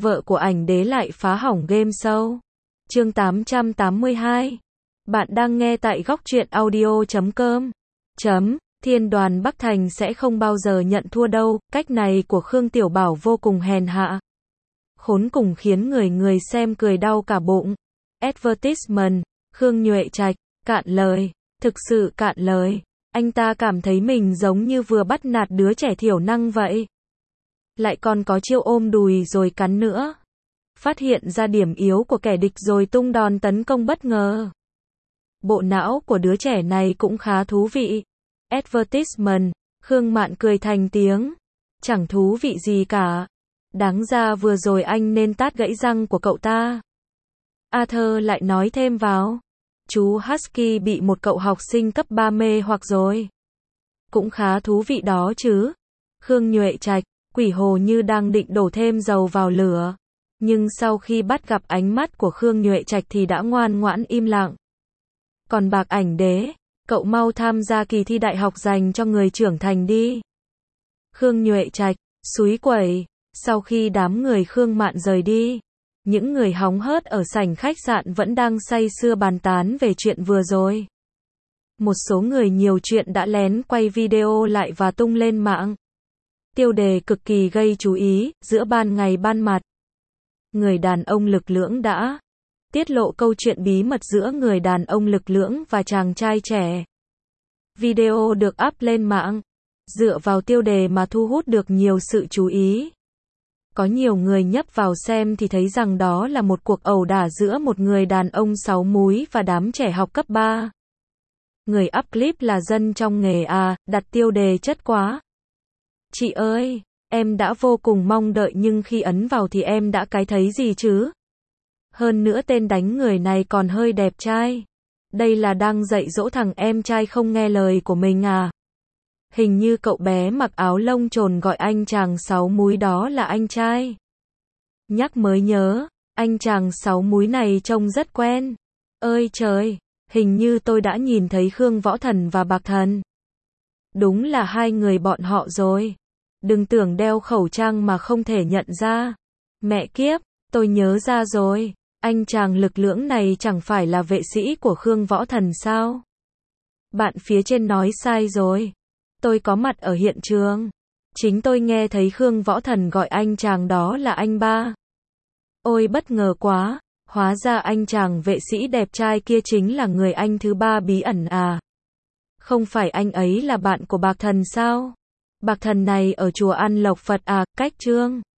vợ của ảnh đế lại phá hỏng game show. Chương 882. Bạn đang nghe tại góc truyện audio.com. Thiên đoàn Bắc Thành sẽ không bao giờ nhận thua đâu, cách này của Khương Tiểu Bảo vô cùng hèn hạ. Khốn cùng khiến người xem cười đau cả bụng. Advertisement, Khương Nhuệ Trạch, cạn lời, thực sự cạn lời. Anh ta cảm thấy mình giống như vừa bắt nạt đứa trẻ thiểu năng vậy. Lại còn có chiêu ôm đùi rồi cắn nữa. Phát hiện ra điểm yếu của kẻ địch rồi tung đòn tấn công bất ngờ. Bộ não của đứa trẻ này cũng khá thú vị. Advertisement, Khương Mạn cười thành tiếng. Chẳng thú vị gì cả. Đáng ra vừa rồi anh nên tát gãy răng của cậu ta. Arthur lại nói thêm vào. Chú Husky bị một cậu học sinh cấp 3 mê hoặc rồi. Cũng khá thú vị đó chứ. Khương Nhuệ Trạch, quỷ hồ như đang định đổ thêm dầu vào lửa. Nhưng sau khi bắt gặp ánh mắt của Khương Nhuệ Trạch thì đã ngoan ngoãn im lặng. Còn Bạc Ảnh Đế, cậu mau tham gia kỳ thi đại học dành cho người trưởng thành đi. Khương Nhuệ Trạch, xúi quẩy. Sau khi đám người Khương Mạn rời đi, những người hóng hớt ở sảnh khách sạn vẫn đang say sưa bàn tán về chuyện vừa rồi. Một số người nhiều chuyện đã lén quay video lại và tung lên mạng. Tiêu đề cực kỳ gây chú ý, giữa ban ngày ban mặt. Người đàn ông lực lưỡng đã tiết lộ câu chuyện bí mật giữa người đàn ông lực lưỡng và chàng trai trẻ. Video được up lên mạng, dựa vào tiêu đề mà thu hút được nhiều sự chú ý. Có nhiều người nhấp vào xem thì thấy rằng đó là một cuộc ẩu đả giữa một người đàn ông 6 múi và đám trẻ học cấp 3. Người up clip là dân trong nghề à, đặt tiêu đề chất quá. Chị ơi, em đã vô cùng mong đợi nhưng khi ấn vào thì em đã cái thấy gì chứ? Hơn nữa tên đánh người này còn hơi đẹp trai. Đây là đang dạy dỗ thằng em trai không nghe lời của mình à? Hình như cậu bé mặc áo lông trồn gọi anh chàng 6 múi đó là anh trai. Nhắc mới nhớ, anh chàng 6 múi này trông rất quen. Ơi trời, hình như tôi đã nhìn thấy Khương Võ Thần và Bạc Thần. Đúng là hai người bọn họ rồi. Đừng tưởng đeo khẩu trang mà không thể nhận ra. Mẹ kiếp, tôi nhớ ra rồi. Anh chàng lực lưỡng này chẳng phải là vệ sĩ của Khương Võ Thần sao? Bạn phía trên nói sai rồi. Tôi có mặt ở hiện trường. Chính tôi nghe thấy Khương Võ Thần gọi anh chàng đó là anh ba. Ôi bất ngờ quá, hóa ra anh chàng vệ sĩ đẹp trai kia chính là người anh thứ ba bí ẩn à. Không phải anh ấy là bạn của Bạc Thần sao? Bạc Thần này ở chùa An Lộc Phật à, cách chương.